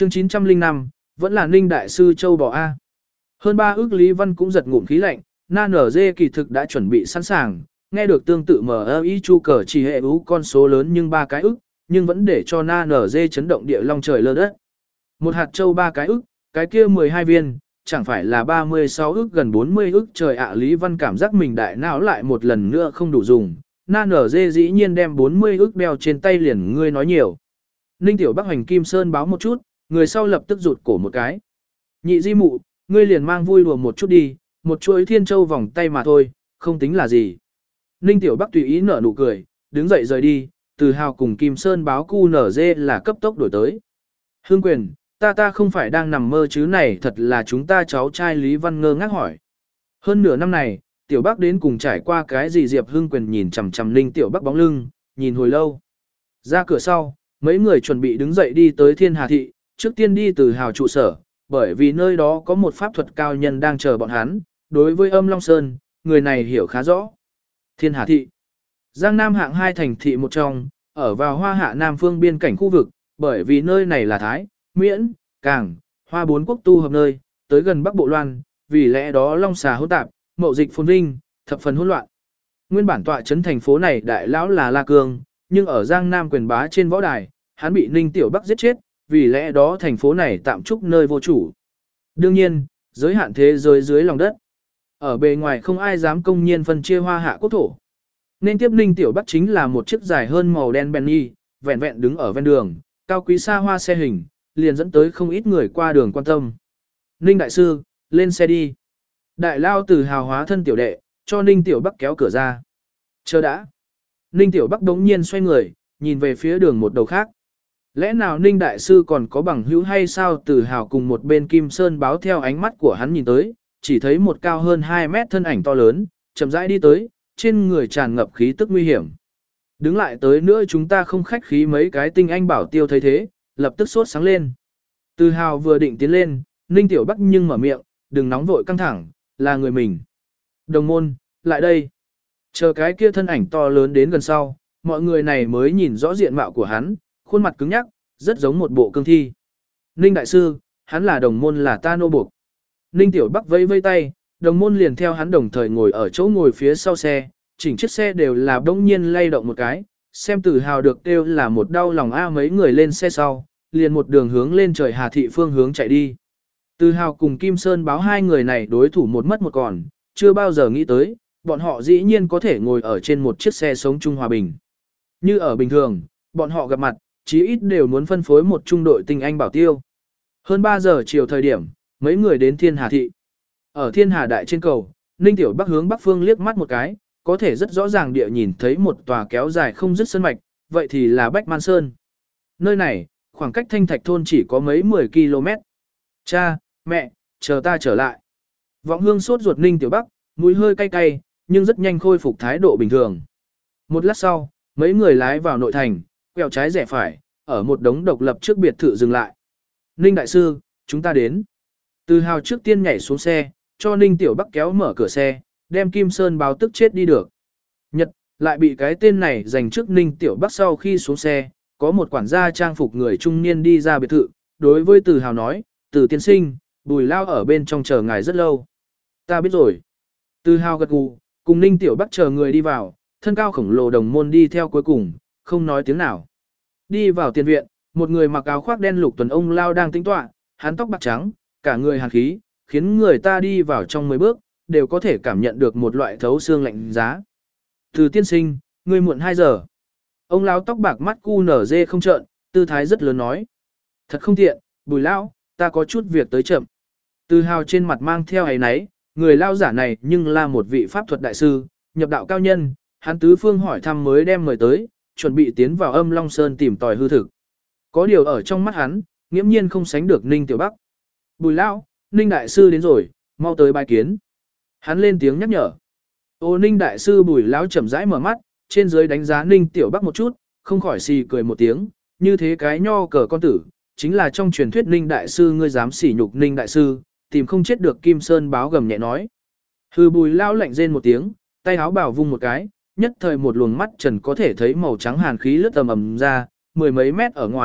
Chương 905, vẫn là Ninh Đại Sư Châu Bò A. Hơn 3 ước Lý Văn cũng giật ngụm khí lạnh, na nở dê kỳ thực đã chuẩn bị sẵn sàng, nghe được tương tự MI chu cờ chỉ hệ ú con số lớn nhưng 3 cái ức, nhưng vẫn để cho na nở dê chấn động địa long trời lơ đất. Một hạt châu 3 cái ức, cái kia 12 viên, chẳng phải là 36 ức gần 40 ức trời ạ. Lý Văn cảm giác mình đại não lại một lần nữa không đủ dùng, na nở dê dĩ nhiên đem 40 ức đeo trên tay liền ngươi nói nhiều. Ninh Tiểu Bắc Hoành Kim Sơn báo một chút, người sau lập tức rụt cổ một cái. Nhị di mụ, ngươi liền mang vui đùa một chút đi, một chuỗi thiên châu vòng tay mà thôi, không tính là gì. Ninh Tiểu Bắc tùy ý nở nụ cười, đứng dậy rời đi, Từ Hào cùng Kim Sơn báo cu nở dê là cấp tốc đổi tới. Hương Quyền, ta không phải đang nằm mơ chứ này, thật là chúng ta cháu trai Lý Văn ngơ ngác hỏi. Hơn nửa năm này, Tiểu Bắc đến cùng trải qua cái gì? Diệp Hương Quyền nhìn chằm chằm Ninh Tiểu Bắc bóng lưng, nhìn hồi lâu. Ra cửa sau, mấy người chuẩn bị đứng dậy đi tới Thiên Hà Thị, trước tiên đi Từ Hào trụ sở, bởi vì nơi đó có một pháp thuật cao nhân đang chờ bọn hắn. Đối với Âm Long Sơn, người này hiểu khá rõ. Thiên Hà Thị, Giang Nam hạng 2 thành thị một trong, ở vào Hoa Hạ Nam phương biên cảnh khu vực, bởi vì nơi này là Thái, Miễn, Cảng, Hoa 4 quốc tu hợp nơi, tới gần Bắc Bộ Loan, vì lẽ đó long xà hỗn tạp, mậu dịch phồn vinh, thập phần hỗn loạn. Nguyên bản tọa trấn thành phố này đại lão là La Cương, nhưng ở Giang Nam quyền bá trên võ đài, hắn bị Ninh Tiểu Bắc giết chết, vì lẽ đó thành phố này tạm trúc nơi vô chủ. Đương nhiên, giới hạn thế giới dưới lòng đất. Ở bề ngoài không ai dám công nhiên phân chia Hoa Hạ quốc thổ. Nên tiếp Ninh Tiểu Bắc chính là một chiếc dài hơn màu đen Bentley, vẹn vẹn đứng ở ven đường, cao quý xa hoa xe hình, liền dẫn tới không ít người qua đường quan tâm. Ninh Đại Sư, lên xe đi. Đại lao Từ Hào hóa thân tiểu đệ, cho Ninh Tiểu Bắc kéo cửa ra. Chờ đã. Ninh Tiểu Bắc đống nhiên xoay người, nhìn về phía đường một đầu khác. Lẽ nào Ninh Đại Sư còn có bằng hữu hay sao? Từ Hào cùng một bên Kim Sơn báo theo ánh mắt của hắn nhìn tới, chỉ thấy một cao hơn 2 mét thân ảnh to lớn, chậm rãi đi tới, trên người tràn ngập khí tức nguy hiểm. Đứng lại tới nữa chúng ta không khách khí. Mấy cái tinh anh bảo tiêu thấy thế, lập tức sốt sáng lên. Từ Hào vừa định tiến lên, Ninh Tiểu Bắc nhưng mở miệng, đừng nóng vội căng thẳng, là người mình. Đồng môn, lại đây. Chờ cái kia thân ảnh to lớn đến gần sau, mọi người này mới nhìn rõ diện mạo của hắn, khuôn mặt cứng nhắc, rất giống một bộ cương thi. Ninh Đại Sư, hắn là đồng môn, là ta nô buộc. Ninh Tiểu Bắc vẫy vây tay, đồng môn liền theo hắn đồng thời ngồi ở chỗ ngồi phía sau xe, chỉnh chiếc xe đều là bỗng nhiên lay động một cái, xem Từ Hào được kêu là một đau lòng a. Mấy người lên xe sau, liền một đường hướng lên trời Hà Thị phương hướng chạy đi. Từ Hào cùng Kim Sơn báo hai người này đối thủ một mất một còn, chưa bao giờ nghĩ tới, bọn họ dĩ nhiên có thể ngồi ở trên một chiếc xe sống chung hòa bình. Như ở bình thường, bọn họ gặp mặt, chí ít đều muốn phân phối một trung đội tinh anh bảo tiêu. Hơn 3 giờ chiều thời điểm, mấy người đến Thiên Hà Thị. Ở Thiên Hà Đại trên cầu, Ninh Tiểu Bắc hướng bắc phương liếc mắt một cái, có thể rất rõ ràng địa nhìn thấy một tòa kéo dài không dứt sơn mạch, vậy thì là Bách Man Sơn. Nơi này, khoảng cách Thanh Thạch thôn chỉ có mấy 10 km. Cha, mẹ, chờ ta trở lại. Vọng Hương sốt ruột Ninh Tiểu Bắc, mũi hơi cay cay, nhưng rất nhanh khôi phục thái độ bình thường. Một lát sau, mấy người lái vào nội thành, quẹo trái rẽ phải, ở một đống độc lập trước biệt thự dừng lại. Ninh Đại Sư, chúng ta đến. Từ Hào trước tiên nhảy xuống xe, cho Ninh Tiểu Bắc kéo mở cửa xe, đem Kim Sơn báo tức chết đi được. Nhật, lại bị cái tên này giành trước Ninh Tiểu Bắc. Sau khi xuống xe, có một quản gia trang phục người trung niên đi ra biệt thự, đối với Từ Hào nói, Từ tiên sinh, Bùi Lao ở bên trong chờ ngài rất lâu. Ta biết rồi. Từ Hào gật gù, cùng Ninh Tiểu Bắc chờ người đi vào, thân cao khổng lồ đồng môn đi theo cuối cùng, không nói tiếng nào. Đi vào tiền viện, một người mặc áo khoác đen lục tuần ông Lao đang tĩnh tọa, hắn tóc bạc trắng, cả người hàn khí, khiến người ta đi vào trong 10 bước, đều có thể cảm nhận được một loại thấu xương lạnh giá. Từ tiên sinh, ngươi muộn 2 giờ. Ông lão tóc bạc mắt cu nở dê không trợn, tư thái rất lớn nói. Thật không tiện, Bùi Lão, ta có chút việc tới chậm. Từ Hào trên mặt mang theo ấy náy, người lao giả này nhưng là một vị pháp thuật đại sư, nhập đạo cao nhân, hắn tứ phương hỏi thăm mới đem mời tới, chuẩn bị tiến vào Âm Long Sơn tìm tòi hư thực. Có điều ở trong mắt hắn, nghiễm nhiên không sánh được Ninh Tiểu Bắc. Bùi Lão, Ninh Đại Sư đến rồi, mau tới bài kiến. Hắn lên tiếng nhắc nhở. Ô Ninh Đại Sư. Bùi Lão chậm rãi mở mắt, trên dưới đánh giá Ninh Tiểu Bắc một chút, không khỏi xì cười một tiếng, như thế cái nho cờ con tử, chính là trong truyền thuyết Ninh Đại Sư. Ngươi dám sỉ nhục Ninh Đại Sư, tìm không chết được. Kim Sơn báo gầm nhẹ nói. Hừ. Bùi Lão lạnh rên một tiếng, tay áo bảo vung một cái, nhất thời một luồng mắt trần có thể thấy màu trắng hàn khí lướt ầm ầm ra, 10 mấy mét ở ngoài,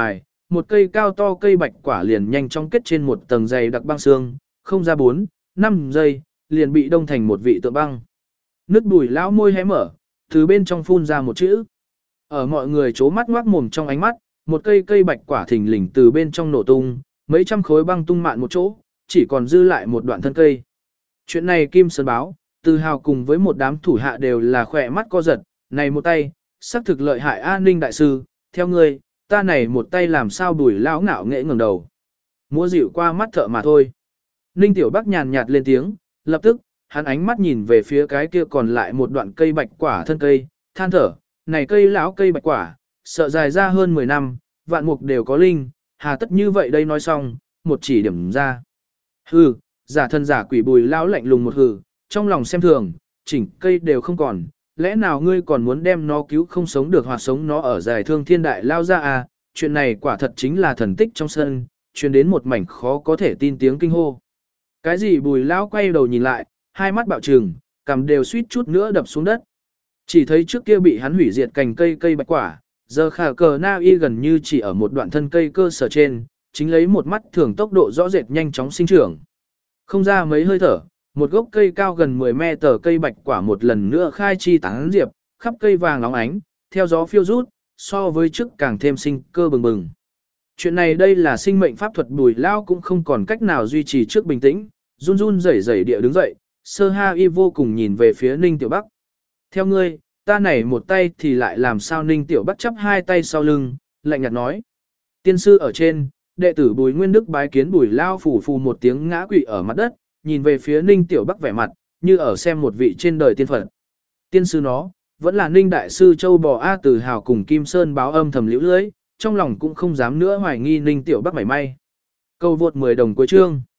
một cây cao to cây bạch quả liền nhanh chóng kết trên một tầng dày đặc băng xương, không ra 4, 5 giây, liền bị đông thành một vị tượng băng. Nước Bùi lão môi hé mở, từ bên trong phun ra một chữ. Ở mọi người chố mắt ngoác mồm trong ánh mắt, một cây bạch quả thình lình từ bên trong nổ tung, mấy trăm khối băng tung mạn một chỗ, chỉ còn dư lại một đoạn thân cây. Chuyện này Kim Sơn báo, Từ Hào cùng với một đám thủ hạ đều là khỏe mắt co giật, này một tay, xác thực lợi hại an ninh đại sư, theo ngươi, ta này một tay làm sao Bùi lão ngạo nghệ ngẩng đầu. Múa dịu qua mắt thợ mà thôi. Ninh Tiểu Bắc nhàn nhạt lên tiếng, lập tức, hắn ánh mắt nhìn về phía cái kia còn lại một đoạn cây bạch quả thân cây, than thở, này cây lão cây bạch quả, sợ dài ra hơn 10 năm, vạn mục đều có linh, hà tất như vậy đây nói xong, một chỉ điểm ra. Hừ, giả thân giả quỷ Bùi lão lạnh lùng một hừ, trong lòng xem thường, chỉnh cây đều không còn, lẽ nào ngươi còn muốn đem nó cứu không sống được hoặc sống nó ở dài thương thiên đại lao ra à, chuyện này quả thật chính là thần tích trong sân, truyền đến một mảnh khó có thể tin tiếng kinh hô. Cái gì Bùi lão quay đầu nhìn lại, hai mắt bạo trừng, cằm đều suýt chút nữa đập xuống đất. Chỉ thấy trước kia bị hắn hủy diệt cành cây bạch quả, giờ khả cờ na y gần như chỉ ở một đoạn thân cây cơ sở trên, chính lấy một mắt thường tốc độ rõ rệt nhanh chóng sinh trưởng. Không ra mấy hơi thở, một gốc cây cao gần 10 mét tờ cây bạch quả một lần nữa khai chi tán diệp, khắp cây vàng óng ánh, theo gió phiêu rút, so với trước càng thêm sinh cơ bừng bừng. Chuyện này đây là sinh mệnh pháp thuật Bùi lão cũng không còn cách nào duy trì trước bình tĩnh, run run rẩy rẩy địa đứng dậy, Sơ Ha Y vô cùng nhìn về phía Ninh Tiểu Bắc. Theo ngươi, ta này một tay thì lại làm sao? Ninh Tiểu Bắc chắp hai tay sau lưng, lạnh nhạt nói. Tiên sư ở trên, đệ tử Bùi Nguyên Đức bái kiến Bùi lão phủ phù một tiếng ngã quỵ ở mặt đất, nhìn về phía Ninh Tiểu Bắc vẻ mặt, như ở xem một vị trên đời tiên phật. Tiên sư nó, vẫn là Ninh đại sư Châu Bò A Từ Hào cùng Kim Sơn báo âm thầm liễu lưới, trong lòng cũng không dám nữa hoài nghi Ninh Tiểu Bắc mảy may. Câu vượt 10 đồng cuối chương.